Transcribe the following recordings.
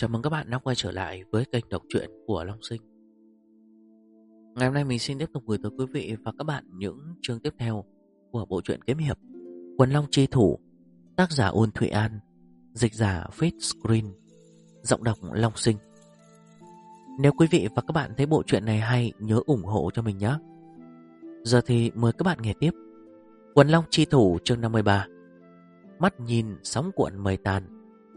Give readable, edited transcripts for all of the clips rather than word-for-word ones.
Chào mừng các bạn đã quay trở lại với kênh đọc truyện của Long Sinh. Ngày hôm nay mình xin tiếp tục gửi tới quý vị và các bạn những chương tiếp theo của bộ truyện kiếm hiệp Quần Long Chi Thủ, tác giả Uông Thụy An, dịch giả Fate Screen, giọng đọc Long Sinh. Nếu quý vị và các bạn thấy bộ truyện này hay, nhớ ủng hộ cho mình nhé. Giờ thì mời các bạn nghe tiếp Quần Long Chi Thủ chương 53, mắt nhìn sóng cuộn mây tan.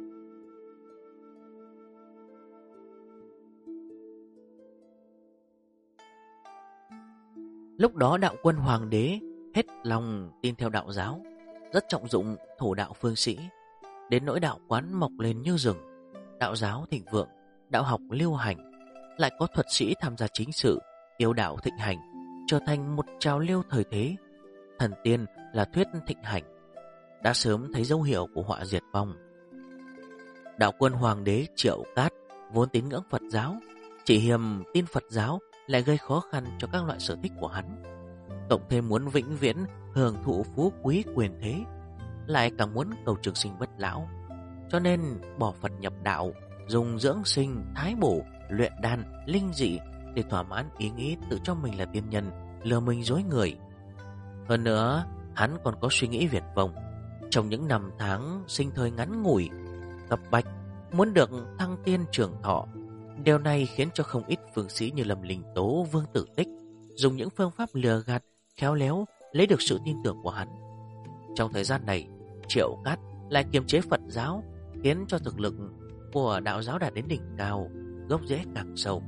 Lúc đó đạo quân hoàng đế hết lòng tin theo đạo giáo, rất trọng dụng thổ đạo phương sĩ, đến nỗi đạo quán mọc lên như rừng, đạo giáo thịnh vượng, đạo học lưu hành, lại có thuật sĩ tham gia chính sự, yêu đạo thịnh hành, trở thành một trào lưu thời thế. Thần tiên là thuyết thịnh hành, đã sớm thấy dấu hiệu của họa diệt vong. Đạo quân hoàng đế Triệu Cát vốn tín ngưỡng Phật giáo, chỉ hiềm tin Phật giáo lại gây khó khăn cho các loại sở thích của hắn. Cộng thêm muốn vĩnh viễn hưởng thụ phú quý quyền thế, lại càng muốn cầu trường sinh bất lão, cho nên bỏ Phật nhập đạo, dùng dưỡng sinh, thái bổ, luyện đan, linh dị để thỏa mãn ý nghĩ tự cho mình là tiên nhân, lừa mình dối người. Hơn nữa, hắn còn có suy nghĩ viển vông. Trong những năm tháng sinh thời ngắn ngủi, cấp bách, muốn được thăng tiên trường thọ. Điều này khiến cho không ít phương sĩ như Lâm Linh Tố, Vương Tử Tích dùng những phương pháp lừa gạt, khéo léo lấy được sự tin tưởng của hắn. Trong thời gian này, Triệu Cát lại kiềm chế Phật giáo, khiến cho thực lực của đạo giáo đạt đến đỉnh cao, gốc rễ càng sâu.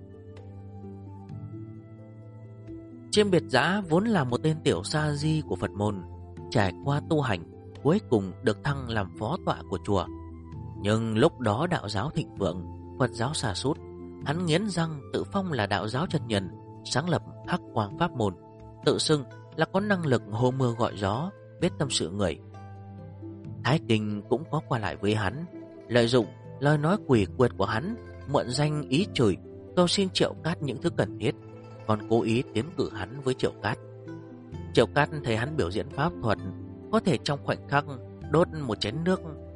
Chiêm Biệt Dã vốn là một tên tiểu sa di của Phật môn, trải qua tu hành, cuối cùng được thăng làm phó tọa của chùa. Nhưng lúc đó đạo giáo thịnh vượng, Phật giáo sa sút, hắn nghiến răng tự phong là đạo giáo chân nhân, sáng lập Hắc Quang pháp môn, tự xưng là có năng lực hô mưa gọi gió, biết tâm sự người. Thái Kinh cũng có qua lại với hắn, lợi dụng lời nói quỷ quyệt của hắn, mượn danh ý chửi, cầu xin Triệu Cát những thứ cần thiết, còn cố ý tiến cử hắn với Triệu Cát. Triệu Cát thấy hắn biểu diễn pháp thuật, có thể trong khoảnh khắc đốt một chén nước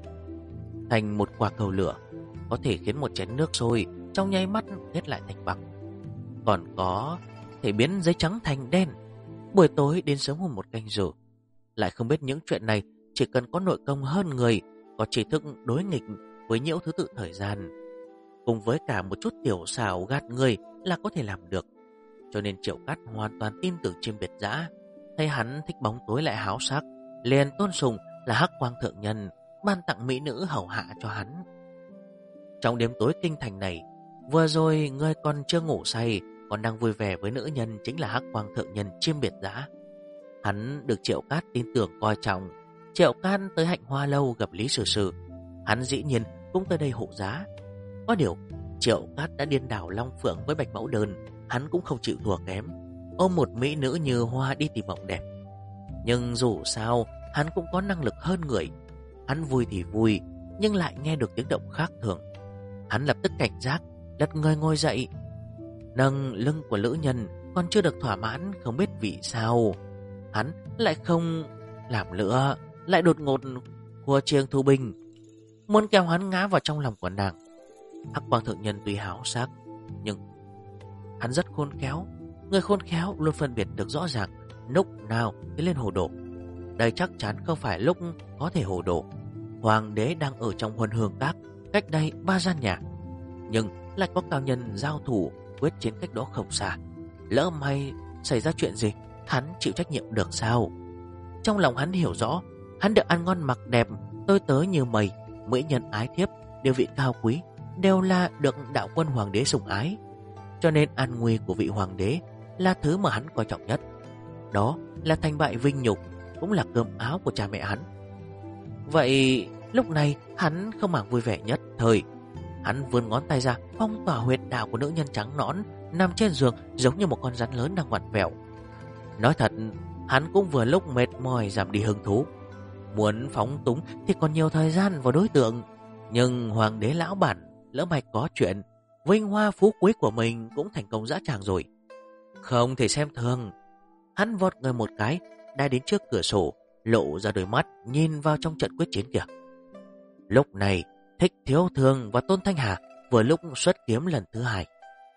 thành một quả cầu lửa, có thể khiến một chén nước sôi trong nháy mắt kết lại thành băng, còn có thể biến giấy trắng thành đen. Buổi tối đến sớm hơn một canh giờ. Lại không biết những chuyện này chỉ cần có nội công hơn người, có trí thức đối nghịch với nhiễu thứ tự thời gian, cùng với cả một chút tiểu xảo gạt người là có thể làm được. Cho nên Triệu Cát hoàn toàn tin tưởng Chiêm Biệt Dã. Thấy hắn thích bóng tối lại háo sắc, liền tôn sùng là Hắc Quang thượng nhân, ban tặng mỹ nữ hầu hạ cho hắn. Trong đêm tối kinh thành này, vừa rồi ngươi còn chưa ngủ say, còn đang vui vẻ với nữ nhân chính là Hắc Quang thượng nhân Chiêm Biệt Dã. Hắn được Triệu Cát tin tưởng coi trọng. Triệu Cát tới Hạnh Hoa lâu gặp Lý Sử Sử, hắn dĩ nhiên cũng tới đây hộ giá. Có điều Triệu Cát đã điên đảo Long Phượng với Bạch Mẫu Đơn, hắn cũng không chịu thua kém, ôm một mỹ nữ như hoa đi tìm mộng đẹp. Nhưng dù sao hắn cũng có năng lực hơn người. Hắn vui thì vui, nhưng lại nghe được tiếng động khác thường. Hắn lập tức cảnh giác, lật người ngồi dậy, nâng lưng của nữ nhân. Còn chưa được thỏa mãn, không biết vì sao hắn lại không làm nữa, lại đột ngột khua chiêng thu binh, muốn kéo hắn ngã vào trong lòng của nàng. Hắc Quang thượng nhân tuy háo sắc, nhưng hắn rất khôn khéo. Người khôn khéo luôn phân biệt được rõ ràng lúc nào thì lên hồ đồ. Đây chắc chắn không phải lúc có thể hồ đồ. Hoàng đế đang ở trong Huân Hương Các, cách đây 3 gian nhà, nhưng lại có cao nhân giao thủ quyết chiến cách đó không xa. Lỡ may xảy ra chuyện gì, hắn chịu trách nhiệm được sao? Trong lòng hắn hiểu rõ, hắn được ăn ngon mặc đẹp, tôi tớ như mây, mỹ nhân ái thiếp, địa vị cao quý, đều là được đạo quân hoàng đế sủng ái. Cho nên an nguy của vị hoàng đế là thứ mà hắn coi trọng nhất. Đó là thành bại vinh nhục, cũng là cơm áo của cha mẹ hắn. Vậy lúc này hắn không màng vui vẻ nhất thời. Hắn vươn ngón tay ra, phong tỏa huyệt đạo của nữ nhân trắng nõn nằm trên giường, giống như một con rắn lớn đang vặn vẹo. Nói thật, hắn cũng vừa lúc mệt mỏi giảm đi hứng thú. Muốn phóng túng thì còn nhiều thời gian vào đối tượng, nhưng hoàng đế lão bản lỡ mạch có chuyện, vinh hoa phú quý của mình cũng thành công dã tràng rồi, không thể xem thường. Hắn vọt người một cái, đã đến trước cửa sổ, lộ ra đôi mắt nhìn vào trong trận quyết chiến kìa. Lúc này Thích Thiếu Thương và Tôn Thanh Hà vừa lúc xuất kiếm lần thứ hai.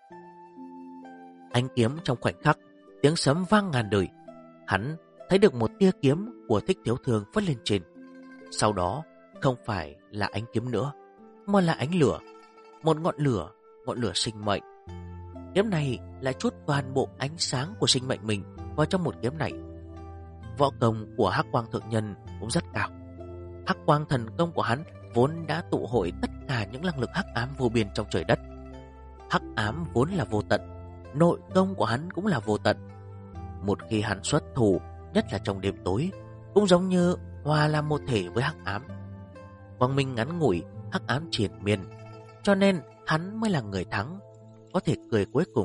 Ánh kiếm trong khoảnh khắc, tiếng sấm vang ngàn đời. Hắn thấy được một tia kiếm của Thích Thiếu Thương phất lên trên. Sau đó không phải là ánh kiếm nữa, mà là ánh lửa. Một ngọn lửa sinh mệnh. Kiếm này lại chút toàn bộ ánh sáng của sinh mệnh mình vào trong một kiếm này. Võ công của Hắc Quang Thượng Nhân cũng rất cao. Hắc Quang thần công của hắn vốn đã tụ hội tất cả những năng lực hắc ám vô biên trong trời đất. Hắc ám vốn là vô tận, nội công của hắn cũng là vô tận. Một khi hắn xuất thủ, nhất là trong đêm tối, cũng giống như hòa làm một thể với hắc ám. Quang minh ngắn ngủi, hắc ám triền miên, cho nên hắn mới là người thắng, có thể cười cuối cùng.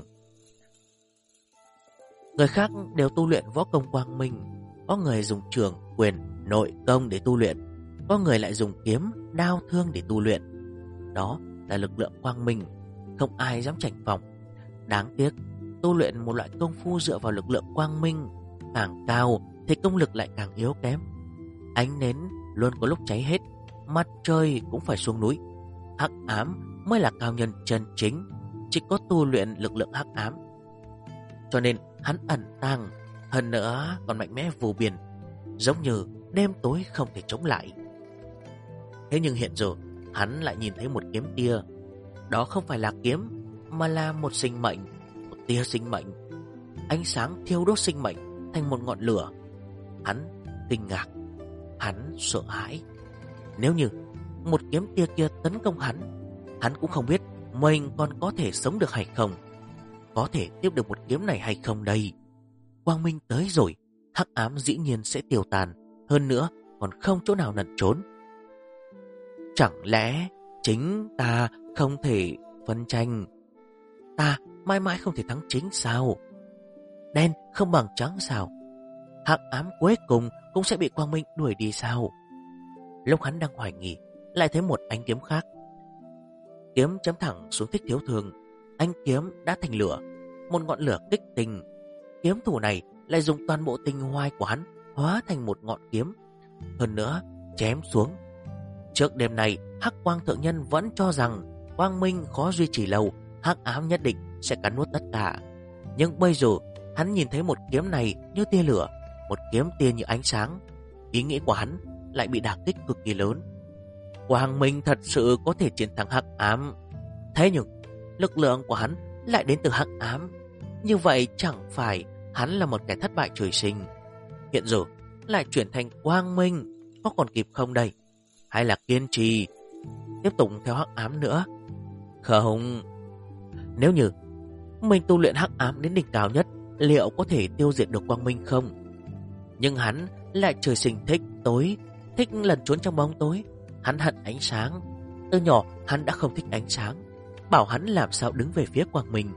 Người khác đều tu luyện võ công quang minh, có người dùng trường, quyền, nội công để tu luyện, có người lại dùng kiếm, đao thương để tu luyện. Đó là lực lượng quang minh, không ai dám chảnh vòng. Đáng tiếc, tu luyện một loại công phu dựa vào lực lượng quang minh càng cao thì công lực lại càng yếu kém. Ánh nến luôn có lúc cháy hết, mặt trời cũng phải xuống núi. Hắc ám mới là cao nhân chân chính, chỉ có tu luyện lực lượng hắc ám. Cho nên hắn ẩn tàng, hơn nữa còn mạnh mẽ vô biên, giống như đêm tối không thể chống lại. Thế nhưng hiện giờ hắn lại nhìn thấy một kiếm tia. Đó không phải là kiếm, mà là một sinh mệnh, một tia sinh mệnh. Ánh sáng thiêu đốt sinh mệnh thành một ngọn lửa. Hắn kinh ngạc, hắn sợ hãi. Nếu như một kiếm tia kia tấn công hắn, hắn cũng không biết mình còn có thể sống được hay không, có thể tiếp được một kiếm này hay không đây. Quang minh tới rồi, hắc ám dĩ nhiên sẽ tiêu tan, hơn nữa còn không chỗ nào lẩn trốn. Chẳng lẽ chính ta không thể phân tranh? Ta mãi mãi không thể thắng chính sao? Đen không bằng trắng sao? Hắc ám cuối cùng cũng sẽ bị quang minh đuổi đi sao? Lúc hắn đang hoài nghi, lại thấy một ánh kiếm khác. Kiếm chém thẳng xuống Thích Thiếu Thương. Ánh kiếm đã thành lửa, một ngọn lửa kích tình. Kiếm thủ này lại dùng toàn bộ tinh hoai của hắn hóa thành một ngọn kiếm, hơn nữa chém xuống. Trước đêm này, Hắc Quang Thượng Nhân vẫn cho rằng quang minh khó duy trì lâu, hắc ám nhất định sẽ cắn nuốt tất cả. Nhưng bây giờ hắn nhìn thấy một kiếm này như tia lửa, một kiếm tia như ánh sáng. Ý nghĩ của hắn lại bị đả kích cực kỳ lớn. Quang minh thật sự có thể chiến thắng hắc ám. Thế nhưng lực lượng của hắn lại đến từ hắc ám. Như vậy chẳng phải hắn là một kẻ thất bại trời sinh? Hiện giờ lại chuyển thành quang minh, có còn kịp không đây? Hay là kiên trì tiếp tục theo hắc ám nữa? Không. Nếu như mình tu luyện hắc ám đến đỉnh cao nhất, liệu có thể tiêu diệt được quang minh không? Nhưng hắn lại trời sinh thích tối, thích lẩn trốn trong bóng tối. Hắn hận ánh sáng. Từ nhỏ hắn đã không thích ánh sáng. Bảo hắn làm sao đứng về phía quang minh.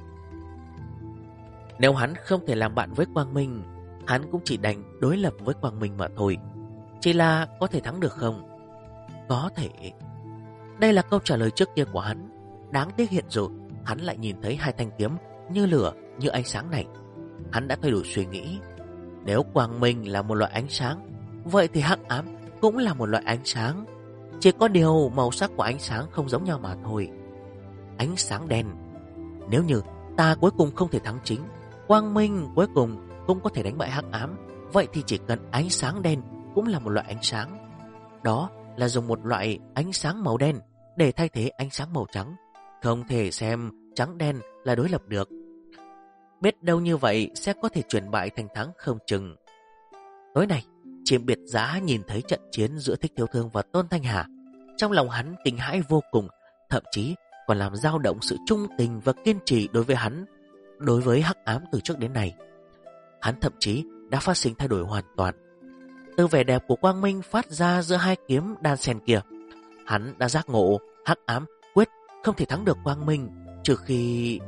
Nếu hắn không thể làm bạn với quang minh, hắn cũng chỉ đành đối lập với quang minh mà thôi. Chỉ là có thể thắng được không? Có thể. Đây là câu trả lời trước kia của hắn. Đáng tiếc hiện giờ hắn lại nhìn thấy hai thanh kiếm như lửa, như ánh sáng này. Hắn đã thay đổi suy nghĩ. Nếu quang minh là một loại ánh sáng, vậy thì hắc ám cũng là một loại ánh sáng. Chỉ có điều màu sắc của ánh sáng không giống nhau mà thôi. Ánh sáng đen. Nếu như ta cuối cùng không thể thắng chính, quang minh cuối cùng cũng có thể đánh bại hắc ám, vậy thì chỉ cần ánh sáng đen cũng là một loại ánh sáng. Đó là dùng một loại ánh sáng màu đen để thay thế ánh sáng màu trắng. Không thể xem trắng đen là đối lập được. Biết đâu như vậy sẽ có thể chuyển bại thành thắng không chừng. Tối nay, Chiêm Biệt Giã nhìn thấy trận chiến giữa Thích Thiếu Thương và Tôn Thanh Hà. Trong lòng hắn kinh hãi vô cùng, thậm chí còn làm dao động sự trung tình và kiên trì đối với hắn, đối với hắc ám từ trước đến nay. Hắn thậm chí đã phát sinh thay đổi hoàn toàn. Từ vẻ đẹp của quang minh phát ra giữa hai kiếm đan xen kia, hắn đã giác ngộ hắc ám quyết không thể thắng được quang minh, trừ khi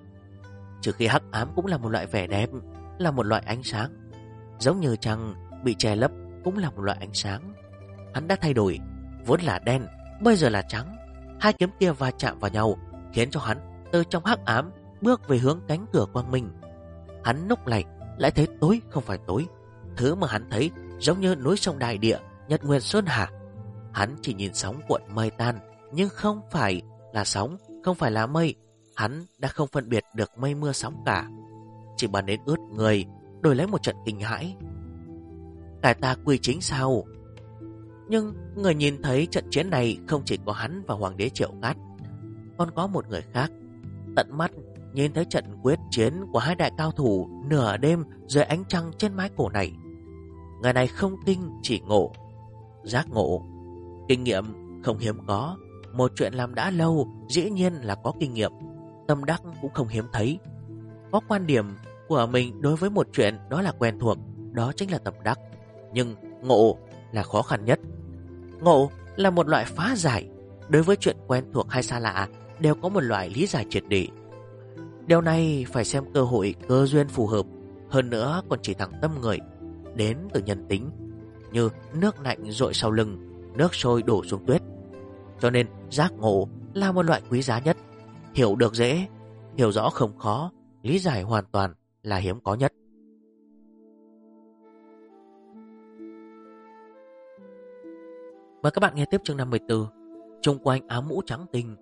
hắc ám cũng là một loại vẻ đẹp, là một loại ánh sáng. Giống như trăng bị che lấp cũng là một loại ánh sáng. Hắn đã thay đổi, vốn là đen, bây giờ là trắng. Hai kiếm kia va chạm vào nhau, khiến cho hắn từ trong hắc ám bước về hướng cánh cửa quang minh. Hắn lúc này lại thấy tối không phải tối. Thứ mà hắn thấy giống như núi sông đại địa, nhật nguyệt sơn hà. Hắn chỉ nhìn sóng cuộn mây tan, nhưng không phải là sóng, không phải là mây. Hắn đã không phân biệt được mây mưa sóng cả, chỉ bắn đến ướt người, đổi lấy một trận kinh hãi. Cải ta quy chính sao? Nhưng người nhìn thấy trận chiến này không chỉ có hắn và Hoàng đế Triệu Cát, còn có một người khác. Tận mắt nhìn thấy trận quyết chiến của hai đại cao thủ nửa đêm dưới ánh trăng trên mái cổ này. Người này không kinh chỉ ngộ, giác ngộ. Kinh nghiệm không hiếm có, một chuyện làm đã lâu dĩ nhiên là có kinh nghiệm. Tâm đắc cũng không hiếm thấy. Có quan điểm của mình đối với một chuyện đó là quen thuộc, đó chính là tâm đắc. Nhưng ngộ là khó khăn nhất. Ngộ là một loại phá giải. Đối với chuyện quen thuộc hay xa lạ đều có một loại lý giải triệt để. Điều này phải xem cơ hội, cơ duyên phù hợp. Hơn nữa còn chỉ thẳng tâm người, đến từ nhân tính. Như nước lạnh dội sau lưng, nước sôi đổ xuống tuyết. Cho nên giác ngộ là một loại quý giá nhất. Hiểu được dễ, hiểu rõ không khó, lý giải hoàn toàn là hiếm có nhất. Mời các bạn nghe tiếp chương 54. Chung quanh áo mũ trắng tinh.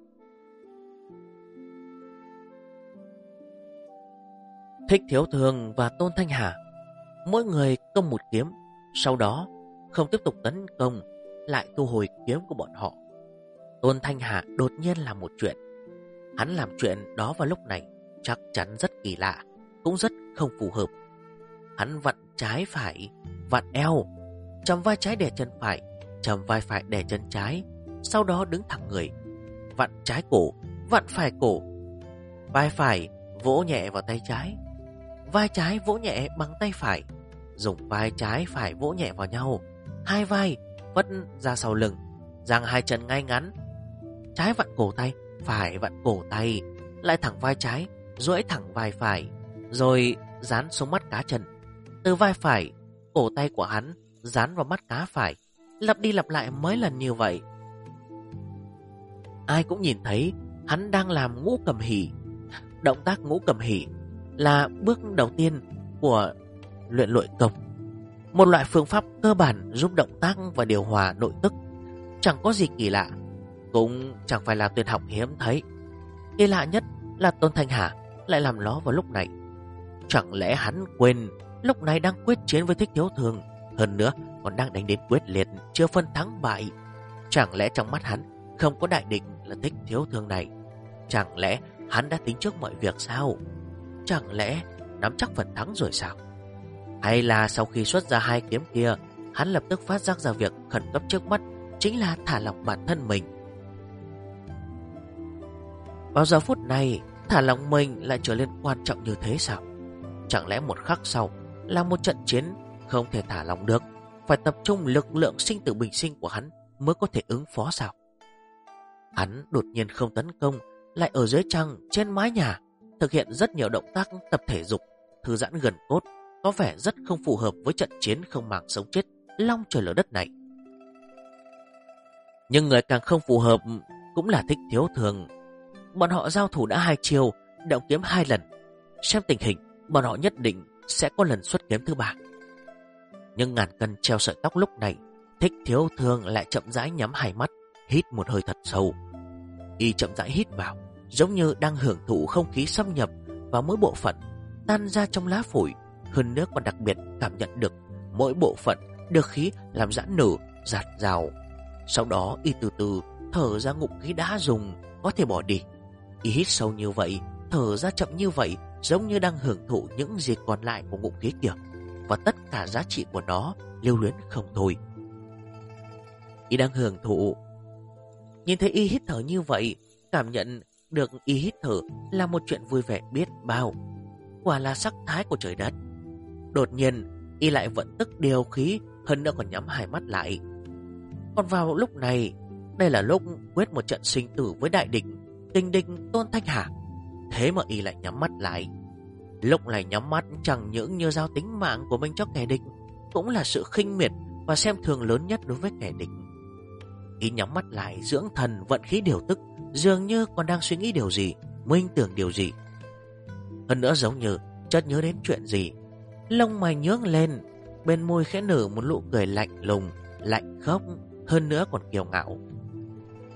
Thích Thiếu Thường và Tôn Thanh Hà mỗi người công một kiếm, sau đó không tiếp tục tấn công, lại thu hồi kiếm của bọn họ. Tôn Thanh Hà đột nhiên làm một chuyện. Hắn làm chuyện đó vào lúc này chắc chắn rất kỳ lạ, cũng rất không phù hợp. Hắn vặn trái phải, vặn eo, chầm vai trái đè chân phải, chầm vai phải đè chân trái, sau đó đứng thẳng người, vặn trái cổ, vặn phải cổ. Vai phải vỗ nhẹ vào tay trái, vai trái vỗ nhẹ bằng tay phải, dùng vai trái phải vỗ nhẹ vào nhau. Hai vai vất ra sau lưng, giang hai chân ngay ngắn. Trái vặn cổ tay, phải vặn cổ tay, lại thẳng vai trái, duỗi thẳng vai phải, rồi dán xuống mắt cá chân. Từ vai phải, cổ tay của hắn dán vào mắt cá phải, lặp đi lặp lại mấy lần như vậy. Ai cũng nhìn thấy hắn đang làm ngũ cầm hỷ. Động tác ngũ cầm hỷ là bước đầu tiên của luyện nội công, một loại phương pháp cơ bản giúp động tác và điều hòa nội tức. Chẳng có gì kỳ lạ, cũng chẳng phải là tuyệt học hiếm thấy. Kỳ lạ nhất là Tôn Thanh Hà lại làm nó vào lúc này. Chẳng lẽ hắn quên lúc này đang quyết chiến với Thích Thiếu Thường, hơn nữa còn đang đánh đến quyết liệt, chưa phân thắng bại? Chẳng lẽ trong mắt hắn không có đại địch là Thích Thiếu Thường này? Chẳng lẽ hắn đã tính trước mọi việc sao? Chẳng lẽ nắm chắc phần thắng rồi sao? Hay là sau khi xuất ra hai kiếm kia, hắn lập tức phát giác ra việc khẩn cấp trước mắt chính là thả lỏng bản thân mình? Vào giờ phút này, thả lỏng mình lại trở nên quan trọng như thế sao? Chẳng lẽ một khắc sau là một trận chiến không thể thả lỏng được, phải tập trung lực lượng sinh tử bình sinh của hắn mới có thể ứng phó sao? Hắn đột nhiên không tấn công, lại ở dưới trăng trên mái nhà thực hiện rất nhiều động tác tập thể dục, thư giãn gần cốt, có vẻ rất không phù hợp với trận chiến không màng sống chết long trời lở đất này. Nhưng người càng không phù hợp cũng là Thích Thiếu Thường. Bọn họ giao thủ đã hai chiêu, động kiếm hai lần. Xem tình hình, bọn họ nhất định sẽ có lần xuất kiếm thứ ba. Nhưng ngàn cân treo sợi tóc lúc này, Thích Thiếu Thường lại chậm rãi nhắm hai mắt, hít một hơi thật sâu. Y chậm rãi hít vào, giống như đang hưởng thụ không khí xâm nhập vào mỗi bộ phận, tan ra trong lá phổi. Hơn nữa còn đặc biệt cảm nhận được mỗi bộ phận được khí làm giãn nở, giạt rào. Sau đó y từ từ thở ra ngụm khí đã dùng, có thể bỏ đi. Y hít sâu như vậy, thở ra chậm như vậy, giống như đang hưởng thụ những gì còn lại của ngụm khí kia, và tất cả giá trị của nó lưu luyến không thôi. Y đang hưởng thụ. Nhìn thấy y hít thở như vậy, cảm nhận được y hít thở là một chuyện vui vẻ biết bao. Quả là sắc thái của trời đất. Đột nhiên y lại vận tức điều khí, hơn nữa còn nhắm hai mắt lại. Còn vào lúc này, đây là lúc quyết một trận sinh tử với đại địch, kình địch Tôn Thanh Hà. Thế mà y lại nhắm mắt lại. Lúc này nhắm mắt chẳng những như giao tính mạng của mình cho kẻ địch, cũng là sự khinh miệt và xem thường lớn nhất đối với kẻ địch. Y nhắm mắt lại dưỡng thần vận khí điều tức, dường như còn đang suy nghĩ điều gì, minh tưởng điều gì. Hơn nữa giống như chợt nhớ đến chuyện gì, lông mày nhướng lên, bên môi khẽ nở một nụ cười lạnh lùng, lạnh khóc, hơn nữa còn kiêu ngạo.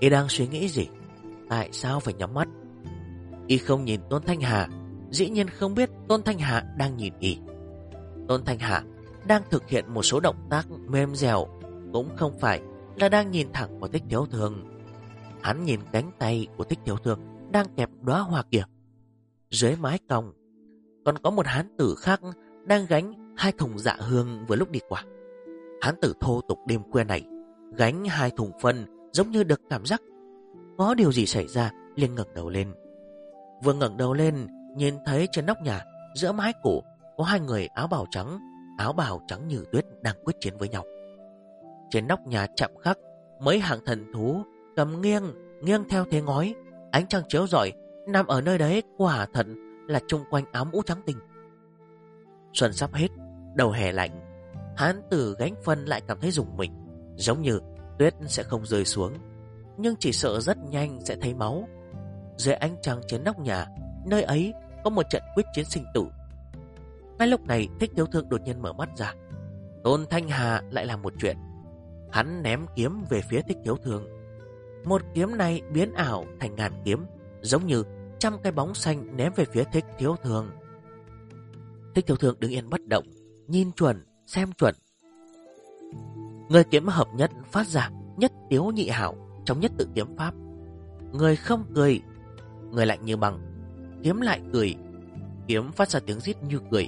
Y đang suy nghĩ gì? Tại sao phải nhắm mắt? Y không nhìn Tôn Thanh Hà, dĩ nhiên không biết Tôn Thanh Hà đang nhìn Y. Tôn Thanh Hà đang thực hiện một số động tác mềm dẻo, cũng không phải là đang nhìn thẳng vào Thích Thiếu Thường. Hắn nhìn cánh tay của Thích Thiếu Thường đang kẹp đóa hoa kia. Dưới mái cong còn có một hán tử khác đang gánh 2 thùng dạ hương vừa lúc đi qua. Hán tử thô tục đêm khuya này gánh 2 thùng phân, giống như được cảm giác có điều gì xảy ra, liền ngẩng đầu lên. Vừa ngẩng đầu lên, nhìn thấy trên nóc nhà giữa mái cổ có 2 người áo bào trắng như tuyết đang quyết chiến với nhau. Trên nóc nhà chạm khắc mấy hàng thần thú cầm nghiêng theo thế ngói, ánh trăng chiếu rọi, nằm ở nơi đấy quả thật là chung quanh áo mũ trắng tinh. Xuân sắp hết, đầu hè lạnh, hán tử gánh phân lại cảm thấy rùng mình, giống như tuyết sẽ không rơi xuống, nhưng chỉ sợ rất nhanh sẽ thấy máu. Dưới ánh trăng trên nóc nhà, nơi ấy có một trận quyết chiến sinh tử. Ngay lúc này, Thích Thiếu Thương đột nhiên mở mắt ra. Tôn Thanh Hà lại làm một chuyện. Hắn ném kiếm về phía Thích Thiếu Thương. Một kiếm này biến ảo thành ngàn kiếm, giống như trăm cái bóng xanh ném về phía Thích Thiếu Thương. Thích Thiếu Thương đứng yên bất động, nhìn chuẩn, xem chuẩn. Người kiếm hợp nhất phát ra nhất tiếu nhị hảo trong nhất tự kiếm pháp. Người không cười, người lạnh như bằng, kiếm lại cười, kiếm phát ra tiếng rít như cười.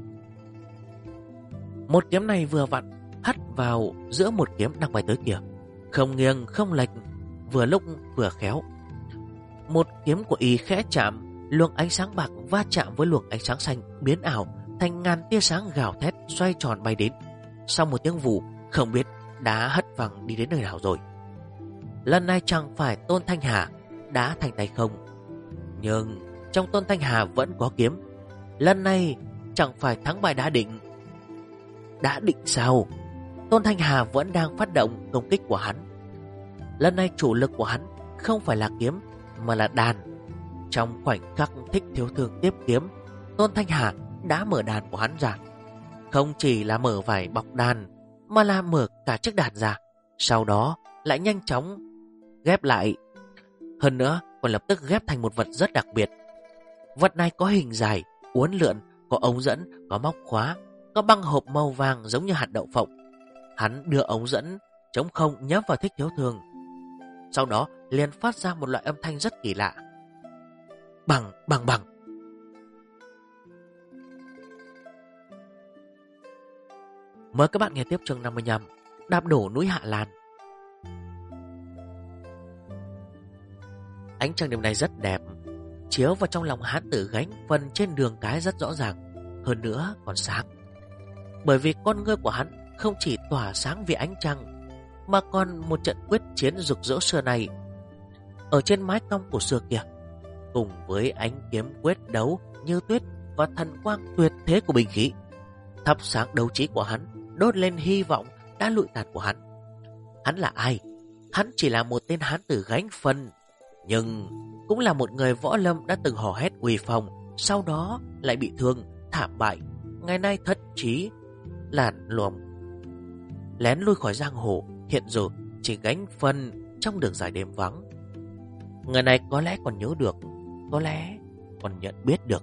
Một kiếm này vừa vặn hắt vào giữa một kiếm đang bay tới kia, không nghiêng không lệch, vừa lúc vừa khéo. Một kiếm của y khẽ chạm, luồng ánh sáng bạc va chạm với luồng ánh sáng xanh, biến ảo thành ngàn tia sáng gào thét xoay tròn bay đến. Sau một tiếng vù, không biết đá hất văng đi đến nơi nào rồi. Lần này chẳng phải Tôn Thanh Hà đá thành tay không, nhưng trong Tôn Thanh Hà vẫn có kiếm. Lần này chẳng phải thắng bại đã định. Đã định sao? Tôn Thanh Hà vẫn đang phát động công kích của hắn. Lần này chủ lực của hắn không phải là kiếm, mà là đàn. Trong khoảnh khắc Thích Thiếu Thương tiếp kiếm, Tôn Thanh Hà đã mở đàn của hắn ra. Không chỉ là mở vải bọc đàn, mà là mở cả chiếc đàn ra, sau đó lại nhanh chóng ghép lại. Hơn nữa còn lập tức ghép thành một vật rất đặc biệt. Vật này có hình dài, uốn lượn, có ống dẫn, có móc khóa, có băng hộp màu vàng giống như hạt đậu phộng. Hắn đưa ống dẫn trống không nhắm vào Thích Thiếu Thương, sau đó liền phát ra một loại âm thanh rất kỳ lạ. Bằng, bằng, bằng. Mời các bạn nghe tiếp chương 55, đạp đổ núi Hạ Lan. Ánh trăng đêm nay rất đẹp, chiếu vào trong lòng hán tử gánh phân trên đường cái rất rõ ràng, hơn nữa còn sáng. Bởi vì con ngươi của hắn không chỉ tỏa sáng vì ánh trăng, mà còn một trận quyết chiến rực rỡ xưa này ở trên mái cong của xưa kia, cùng với ánh kiếm quyết đấu như tuyết và thần quang tuyệt thế của binh khí, thắp sáng đấu trí của hắn, đốt lên hy vọng đã lụi tàn của hắn. Hắn là ai? Hắn chỉ là một tên hán tử gánh phân, nhưng cũng là một người võ lâm đã từng hò hét uy phong, sau đó lại bị thương, thảm bại, ngày nay thất trí, lản lồm, lén lui khỏi giang hồ, hiện giờ chỉ gánh phân trong đường dài đêm vắng. Người này có lẽ còn nhớ được, có lẽ còn nhận biết được.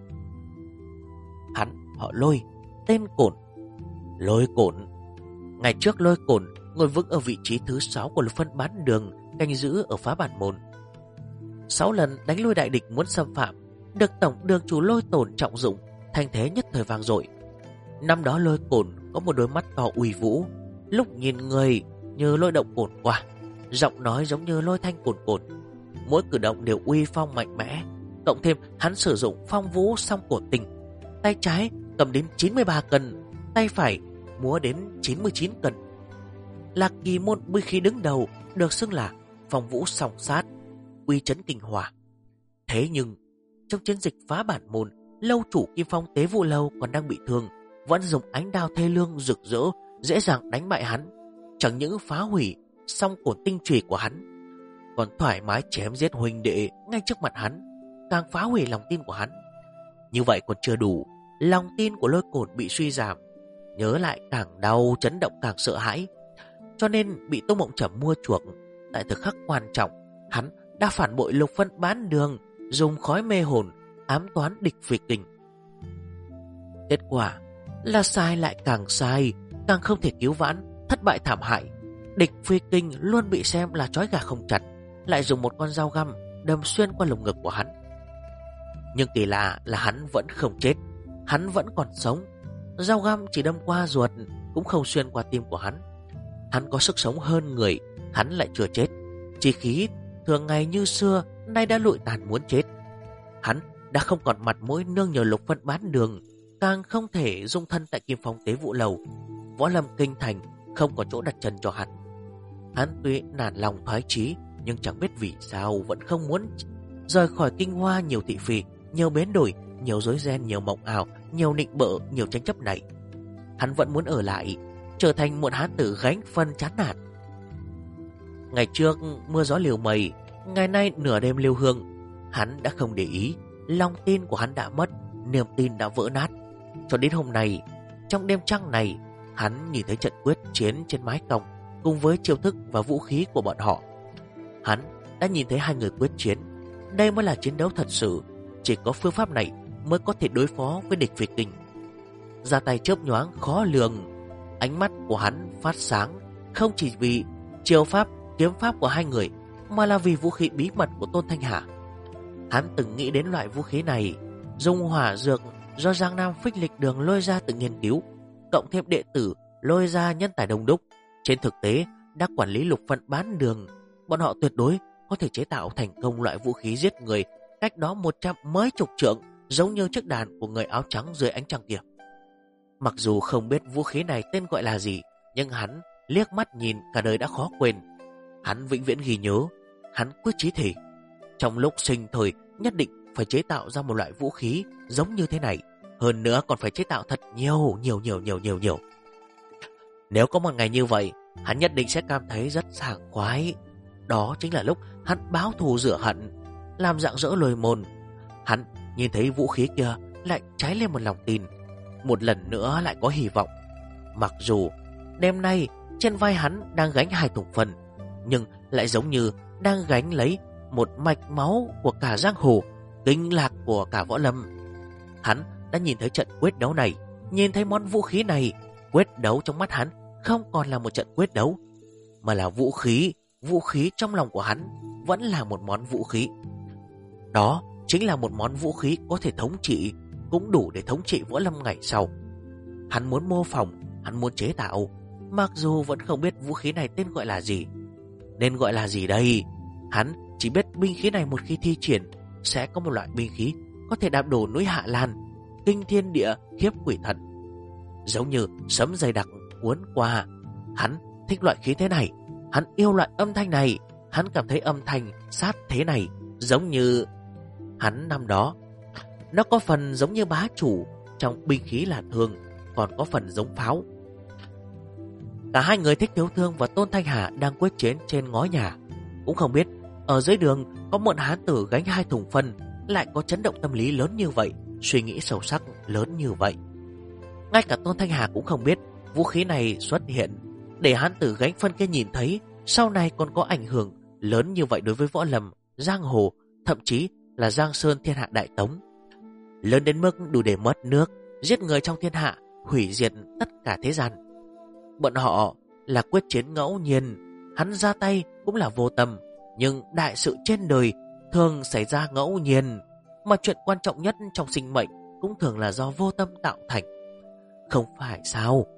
Hắn họ Lôi, tên Cổn. Lôi Cổn. Ngày trước Lôi Cổn ngồi vững ở vị trí thứ 6 của phân bán đường, canh giữ ở phá bản môn. 6 lần đánh lui đại địch muốn xâm phạm, được tổng đường chủ Lôi Tổn trọng dụng, thành thế nhất thời vang dội. Năm đó Lôi Cổn có một đôi mắt to uy vũ, lúc nhìn người như lôi động cồn quả, giọng nói giống như lôi thanh cồn cồn, mỗi cử động đều uy phong mạnh mẽ. Cộng thêm hắn sử dụng phong vũ song cổ tình, tay trái cầm đến 93 cân, tay phải múa đến 99 cân, là kỳ môn binh khí đứng đầu, được xưng là phong vũ song sát, uy chấn kinh hòa. Thế nhưng trong chiến dịch phá bản môn, lâu chủ Kim Phong Tế Vụ Lâu còn đang bị thương, vẫn dùng ánh đao thê lương rực rỡ dễ dàng đánh bại hắn. Chẳng những phá hủy song cổn tinh chùy của hắn, còn thoải mái chém giết huynh đệ ngay trước mặt hắn, càng phá hủy lòng tin của hắn. Như vậy còn chưa đủ, lòng tin của Lôi Cổn bị suy giảm, nhớ lại càng đau, chấn động càng sợ hãi, cho nên bị Tô Mộng Trầm mua chuộc tại thời khắc quan trọng, Hắn đã phản bội Lục Phân Bán Đường, dùng khói mê hồn ám toán địch Phi Kinh. Kết quả là sai lại càng sai, càng không thể cứu vãn, thất bại thảm hại. Địch Phi Kinh luôn bị xem là trói gà không chặt, lại dùng một con dao găm đâm xuyên qua lồng ngực của hắn. Nhưng kỳ lạ là hắn vẫn không chết, hắn vẫn còn sống. Dao găm chỉ đâm qua ruột, cũng không xuyên qua tim của hắn. Hắn có sức sống hơn người, hắn lại chưa chết. Chi khí thường ngày như xưa nay đã lụi tàn muốn chết. Hắn đã không còn mặt mũi nương nhờ Lục Phân Bán Đường, càng không thể dung thân tại Kim Phong Tế Vũ Lầu. Võ Lâm Kinh Thành không có chỗ đặt chân cho hắn. Hắn tuy nản lòng thoái chí, nhưng chẳng biết vì sao vẫn không muốn rời khỏi Kinh Hoa. Nhiều thị phi, nhiều biến đổi, nhiều rối ren, nhiều mộng ảo, nhiều nịnh bợ, nhiều tranh chấp này. Hắn vẫn muốn ở lại, trở thành một hán tử gánh phân chán nản. Ngày trước mưa gió liều mây, ngày nay nửa đêm liêu hương. Hắn đã không để ý, lòng tin của hắn đã mất, niềm tin đã vỡ nát. Cho đến hôm nay, trong đêm trăng này, hắn nhìn thấy trận quyết chiến trên mái cong cùng với chiêu thức và vũ khí của bọn họ. Hắn đã nhìn thấy hai người quyết chiến. Đây mới là chiến đấu thật sự. Chỉ có phương pháp này mới có thể đối phó với địch Phi Kinh. Ra tay chớp nhoáng khó lường. Ánh mắt của hắn phát sáng, không chỉ vì chiêu pháp, kiếm pháp của hai người, mà là vì vũ khí bí mật của Tôn Thanh Hà. Hắn từng nghĩ đến loại vũ khí này, dùng hỏa dược do Giang Nam Phích Lịch Đường lôi ra tự nghiên cứu, cộng thêm đệ tử lôi ra nhân tài đông đúc. Trên thực tế, đã quản lý Lục Phân Bán Đường, bọn họ tuyệt đối có thể chế tạo thành công loại vũ khí giết người cách đó 100 mấy chục trượng, giống như chiếc đàn của người áo trắng dưới ánh trăng kia. Mặc dù không biết vũ khí này tên gọi là gì, nhưng hắn liếc mắt nhìn cả đời đã khó quên. Hắn vĩnh viễn ghi nhớ, hắn quyết chí thề trong lúc sinh thời nhất định phải chế tạo ra một loại vũ khí giống như thế này. Hơn nữa còn phải chế tạo thật nhiều. Nếu có một ngày như vậy, hắn nhất định sẽ cảm thấy rất sảng khoái. Đó chính là lúc hắn báo thù rửa hận, làm rạng rỡ Lôi Môn. Hắn nhìn thấy vũ khí kia lại cháy lên một lòng tin, một lần nữa lại có hy vọng. Mặc dù đêm nay trên vai hắn đang gánh 2 thùng phân, nhưng lại giống như đang gánh lấy một mạch máu của cả giang hồ, kinh lạc của cả võ lâm. Hắn đã nhìn thấy trận quyết đấu này, nhìn thấy món vũ khí này. Quyết đấu trong mắt hắn không còn là một trận quyết đấu, mà là vũ khí. Vũ khí trong lòng của hắn vẫn là một món vũ khí. Đó chính là một món vũ khí có thể thống trị, cũng đủ để thống trị võ lâm ngày sau. Hắn muốn mô phỏng, hắn muốn chế tạo, mặc dù vẫn không biết vũ khí này tên gọi là gì. Nên gọi là gì đây? Hắn chỉ biết binh khí này một khi thi triển sẽ có một loại binh khí có thể đạp đổ núi Hạ Lan, kinh thiên địa, khiếp quỷ thần, giống như sấm dày đặc cuốn qua. Hắn thích loại khí thế này, hắn yêu loại âm thanh này. Hắn cảm thấy âm thanh sát thế này giống như hắn năm đó. Nó có phần giống như bá chủ trong binh khí là thương, còn có phần giống pháo. Cả hai người Thích Thiếu Thương và Tôn Thanh Hà đang quyết chiến trên ngói nhà. Cũng không biết ở dưới đường có một hán tử gánh 2 thùng phân lại có chấn động tâm lý lớn như vậy, suy nghĩ sâu sắc lớn như vậy. Ngay cả Tôn Thanh Hà cũng không biết vũ khí này xuất hiện để hán tử gánh phân kia nhìn thấy, sau này còn có ảnh hưởng lớn như vậy đối với võ lâm, giang hồ, thậm chí là Giang Sơn thiên hạ đại tống. Lớn đến mức đủ để mất nước, giết người trong thiên hạ, hủy diệt tất cả thế gian. Bọn họ là quyết chiến ngẫu nhiên, hắn ra tay cũng là vô tâm, nhưng đại sự trên đời thường xảy ra ngẫu nhiên, mà chuyện quan trọng nhất trong sinh mệnh cũng thường là do vô tâm tạo thành. Không phải sao?